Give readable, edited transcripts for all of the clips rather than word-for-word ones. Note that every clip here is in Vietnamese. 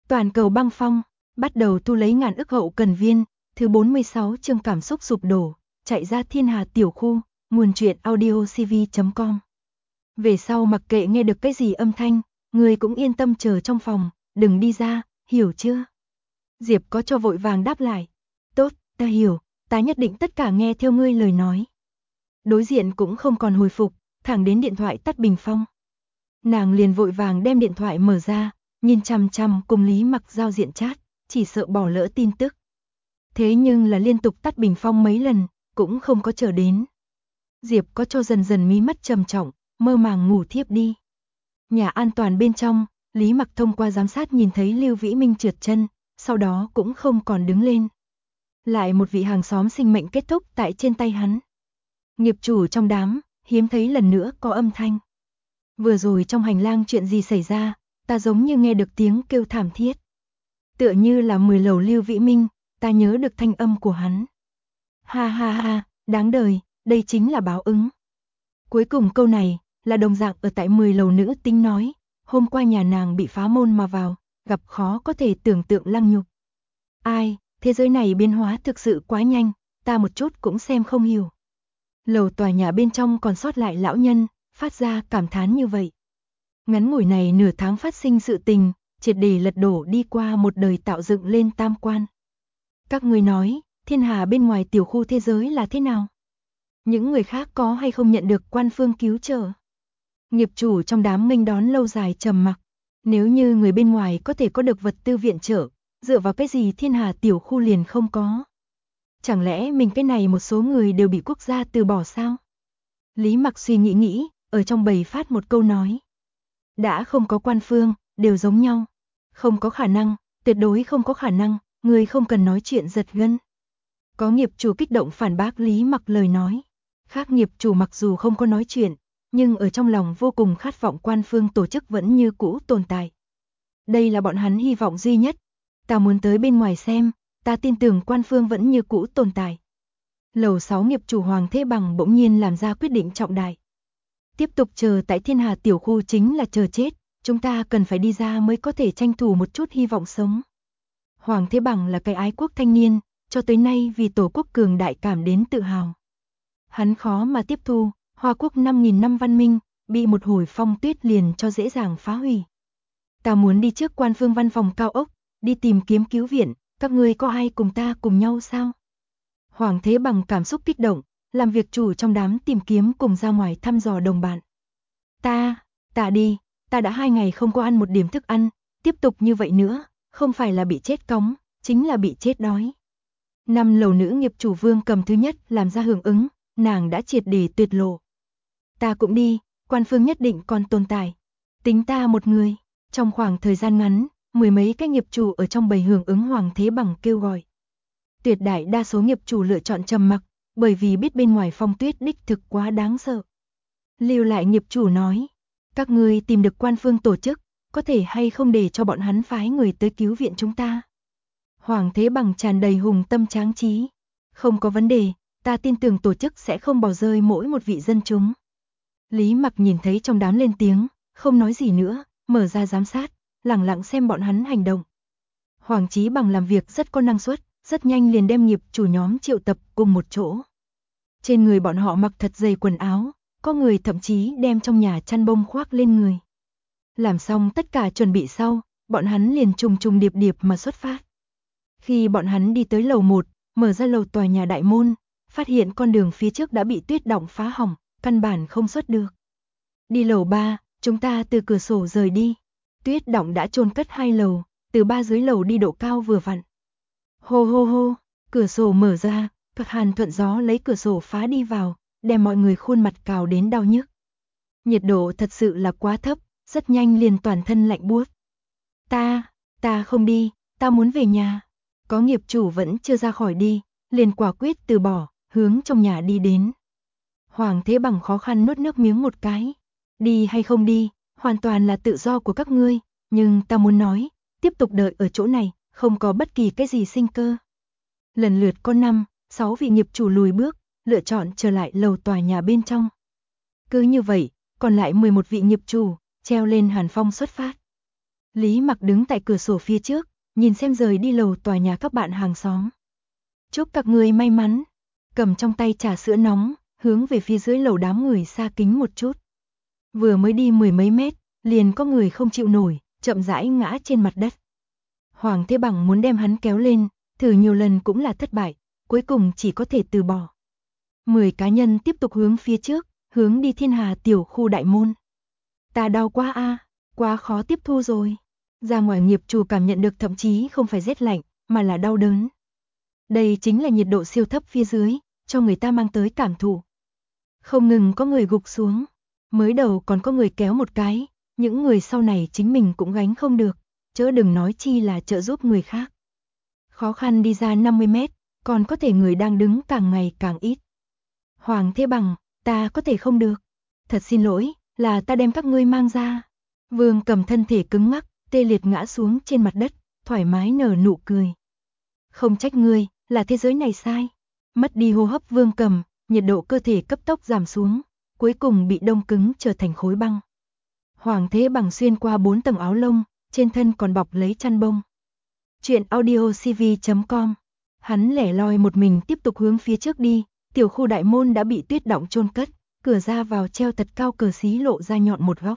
Toàn cầu băng phong, bắt đầu thu lấy ngàn ức hậu cần viên, thứ 46 chương cảm xúc sụp đổ, chạy ra thiên hà tiểu khu, nguồn truyện audiocv.com. Về sau mặc kệ nghe được cái gì âm thanh, người cũng yên tâm chờ trong phòng, đừng đi ra, hiểu chưa? Diệp có cho vội vàng đáp lại. Tốt, ta hiểu, ta nhất định tất cả nghe theo ngươi lời nói. Đối diện cũng không còn hồi phục, thẳng đến điện thoại tắt bình phong. Nàng liền vội vàng đem điện thoại mở ra, nhìn chằm chằm cùng Lý Mặc giao diện chat, chỉ sợ bỏ lỡ tin tức. Thế nhưng là liên tục tắt bình phong mấy lần, cũng không có chờ đến. Diệp có cho dần dần mí mắt trầm trọng, mơ màng ngủ thiếp đi. Nhà an toàn bên trong, Lý Mặc thông qua giám sát nhìn thấy Lưu Vĩ Minh trượt chân, sau đó cũng không còn đứng lên. Lại một vị hàng xóm sinh mệnh kết thúc tại trên tay hắn. Nghiệp chủ trong đám, hiếm thấy lần nữa có âm thanh. Vừa rồi trong hành lang chuyện gì xảy ra, ta giống như nghe được tiếng kêu thảm thiết. Tựa như là 10 lầu Lưu Vĩ Minh, ta nhớ được thanh âm của hắn. Ha ha ha, đáng đời, đây chính là báo ứng. Cuối cùng câu này, là đồng dạng ở tại 10 lầu nữ tính nói, hôm qua nhà nàng bị phá môn mà vào, gặp khó có thể tưởng tượng lăng nhục. Ai, thế giới này biến hóa thực sự quá nhanh, ta một chút cũng xem không hiểu. Lầu tòa nhà bên trong còn sót lại lão nhân, phát ra cảm thán như vậy. Ngắn ngủi này nửa tháng phát sinh sự tình, triệt để lật đổ đi qua một đời tạo dựng lên tam quan. Các người nói, thiên hà bên ngoài tiểu khu thế giới là thế nào? Những người khác có hay không nhận được quan phương cứu trợ? Nghiệp chủ trong đám nghênh đón lâu dài trầm mặc. Nếu như người bên ngoài có thể có được vật tư viện trợ, dựa vào cái gì thiên hà tiểu khu liền không có? Chẳng lẽ mình cái này một số người đều bị quốc gia từ bỏ sao? Lý Mặc suy nghĩ, ở trong bầy phát một câu nói. Đã không có quan phương, đều giống nhau. Không có khả năng, tuyệt đối không có khả năng, người không cần nói chuyện giật gân. Có nghiệp chủ kích động phản bác Lý Mặc lời nói. Khác nghiệp chủ mặc dù không có nói chuyện, nhưng ở trong lòng vô cùng khát vọng quan phương tổ chức vẫn như cũ tồn tại. Đây là bọn hắn hy vọng duy nhất. Ta muốn tới bên ngoài xem, ta tin tưởng quan phương vẫn như cũ tồn tại. Lầu 6 nghiệp chủ Hoàng Thế Bằng bỗng nhiên làm ra quyết định trọng đại. Tiếp tục chờ tại thiên hà tiểu khu chính là chờ chết, chúng ta cần phải đi ra mới có thể tranh thủ một chút hy vọng sống. Hoàng Thế Bằng là cái ái quốc thanh niên, cho tới nay vì tổ quốc cường đại cảm đến tự hào. Hắn khó mà tiếp thu, Hoa Quốc 5.000 năm văn minh, bị một hồi phong tuyết liền cho dễ dàng phá hủy. Ta muốn đi trước quan phương văn phòng cao ốc, đi tìm kiếm cứu viện, các ngươi có ai cùng ta cùng nhau sao? Hoàng Thế Bằng cảm xúc kích động, làm việc chủ trong đám tìm kiếm cùng ra ngoài thăm dò đồng bạn. Ta đi, ta đã 2 ngày không có ăn một điểm thức ăn, tiếp tục như vậy nữa, không phải là bị chết cóng, chính là bị chết đói. 5 lầu nữ nghiệp chủ Vương Cầm thứ nhất làm ra hưởng ứng, nàng đã triệt để tuyệt lộ. Ta cũng đi, quan phương nhất định còn tồn tại. Tính ta một người, trong khoảng thời gian ngắn, 10 mấy cái nghiệp chủ ở trong bầy hưởng ứng Hoàng Thế Bằng kêu gọi. Tuyệt đại đa số nghiệp chủ lựa chọn trầm mặc, bởi vì biết bên ngoài phong tuyết đích thực quá đáng sợ. Lưu lại nghiệp chủ nói, các ngươi tìm được quan phương tổ chức, có thể hay không để cho bọn hắn phái người tới cứu viện chúng ta? Hoàng Thế Bằng tràn đầy hùng tâm tráng trí. Không có vấn đề, ta tin tưởng tổ chức sẽ không bỏ rơi mỗi một vị dân chúng. Lý Mặc nhìn thấy trong đám lên tiếng, không nói gì nữa, mở ra giám sát, lẳng lặng xem bọn hắn hành động. Hoàng Chí Bằng làm việc rất có năng suất, rất nhanh liền đem nghiệp chủ nhóm triệu tập cùng một chỗ. Trên người bọn họ mặc thật dày quần áo, có người thậm chí đem trong nhà chăn bông khoác lên người. Làm xong tất cả chuẩn bị sau, bọn hắn liền trùng trùng điệp điệp mà xuất phát. Khi bọn hắn đi tới lầu 1, mở ra lầu tòa nhà đại môn, phát hiện con đường phía trước đã bị tuyết động phá hỏng, căn bản không xuất được. Đi lầu 3, chúng ta từ cửa sổ rời đi. Tuyết động đã chôn cất 2 lầu, từ 3 dưới lầu đi độ cao vừa vặn. Hô hô hô, cửa sổ mở ra, cực hàn thuận gió lấy cửa sổ phá đi vào, đem mọi người khuôn mặt cào đến đau nhức. Nhiệt độ thật sự là quá thấp, rất nhanh liền toàn thân lạnh buốt. Ta không đi, ta muốn về nhà. Có nghiệp chủ vẫn chưa ra khỏi đi, liền quả quyết từ bỏ, hướng trong nhà đi đến. Hoàng Thế Bằng khó khăn nuốt nước miếng một cái. Đi hay không đi, hoàn toàn là tự do của các ngươi, nhưng ta muốn nói, tiếp tục đợi ở chỗ này, không có bất kỳ cái gì sinh cơ. Lần lượt có 5, 6 vị nghiệp chủ lùi bước, lựa chọn trở lại lầu tòa nhà bên trong. Cứ như vậy, còn lại 11 vị nghiệp chủ, treo lên hàn phong xuất phát. Lý Mặc đứng tại cửa sổ phía trước, nhìn xem rời đi lầu tòa nhà các bạn hàng xóm. Chúc các người may mắn. Cầm trong tay trà sữa nóng, hướng về phía dưới lầu đám người xa kính một chút. Vừa mới đi 10 mấy mét, liền có người không chịu nổi, chậm rãi ngã trên mặt đất. Hoàng Thế Bằng muốn đem hắn kéo lên, thử nhiều lần cũng là thất bại, cuối cùng chỉ có thể từ bỏ. 10 cá nhân tiếp tục hướng phía trước, hướng đi Thiên Hà tiểu khu đại môn. Ta đau quá a, quá khó tiếp thu rồi. Ra ngoài nghiệp chủ cảm nhận được thậm chí không phải rét lạnh, mà là đau đớn. Đây chính là nhiệt độ siêu thấp phía dưới, cho người ta mang tới cảm thụ. Không ngừng có người gục xuống, mới đầu còn có người kéo một cái, những người sau này chính mình cũng gánh không được, chớ đừng nói chi là trợ giúp người khác. Khó khăn đi ra 50 mét, còn có thể người đang đứng càng ngày càng ít. Hoàng Thế Bằng, ta có thể không được. Thật xin lỗi, là ta đem các ngươi mang ra. Vương Cầm thân thể cứng ngắc, tê liệt ngã xuống trên mặt đất, thoải mái nở nụ cười. Không trách ngươi, là thế giới này sai. Mất đi hô hấp Vương Cầm, nhiệt độ cơ thể cấp tốc giảm xuống, cuối cùng bị đông cứng trở thành khối băng. Hoàng Thế Bằng xuyên qua 4 tầng áo lông, trên thân còn bọc lấy chăn bông. Chuyện audiocv.com. Hắn lẻ loi một mình tiếp tục hướng phía trước đi, tiểu khu đại môn đã bị tuyết đọng chôn cất, cửa ra vào treo thật cao cờ xí lộ ra nhọn một góc.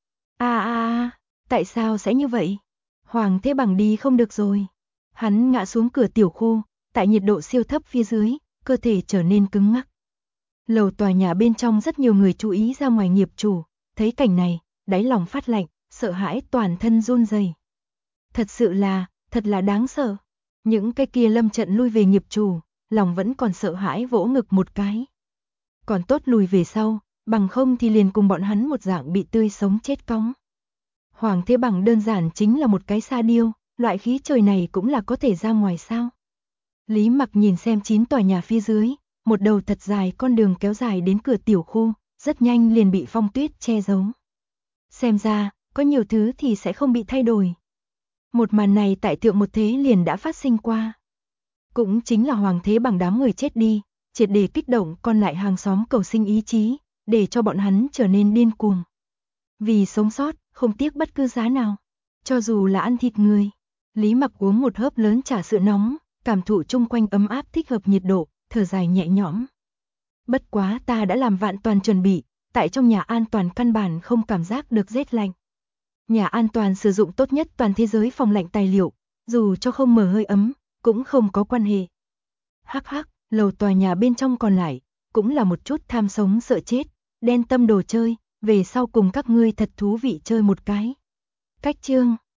Tại sao sẽ như vậy? Hoàng Thế Bằng đi không được rồi. Hắn ngã xuống cửa tiểu khu, tại nhiệt độ siêu thấp phía dưới, cơ thể trở nên cứng ngắc. Lầu tòa nhà bên trong rất nhiều người chú ý ra ngoài nghiệp chủ, thấy cảnh này, đáy lòng phát lạnh, sợ hãi toàn thân run rẩy. Thật là đáng sợ. Những cái kia lâm trận lui về nghiệp chủ, lòng vẫn còn sợ hãi vỗ ngực một cái. Còn tốt lùi về sau, bằng không thì liền cùng bọn hắn một dạng bị tươi sống chết cóng. Hoàng Thế Bằng đơn giản chính là một cái sa điêu, loại khí trời này cũng là có thể ra ngoài sao. Lý Mặc nhìn xem 9 tòa nhà phía dưới, một đầu thật dài con đường kéo dài đến cửa tiểu khu, rất nhanh liền bị phong tuyết che giấu. Xem ra, có nhiều thứ thì sẽ không bị thay đổi. Một màn này tại Thượng Một Thế liền đã phát sinh qua. Cũng chính là Hoàng Thế Bằng đám người chết đi, triệt để kích động còn lại hàng xóm cầu sinh ý chí, để cho bọn hắn trở nên điên cuồng. Vì sống sót, không tiếc bất cứ giá nào, cho dù là ăn thịt người. Lý Mặc uống một hớp lớn trà sữa nóng, cảm thụ chung quanh ấm áp thích hợp nhiệt độ, thở dài nhẹ nhõm. Bất quá ta đã làm vạn toàn chuẩn bị, tại trong nhà an toàn căn bản không cảm giác được rét lạnh. Nhà an toàn sử dụng tốt nhất toàn thế giới phòng lạnh tài liệu, dù cho không mở hơi ấm, cũng không có quan hệ. Hắc hắc, lầu tòa nhà bên trong còn lại, cũng là một chút tham sống sợ chết, đen tâm đồ chơi, về sau cùng các ngươi thật thú vị chơi một cái. Cách chương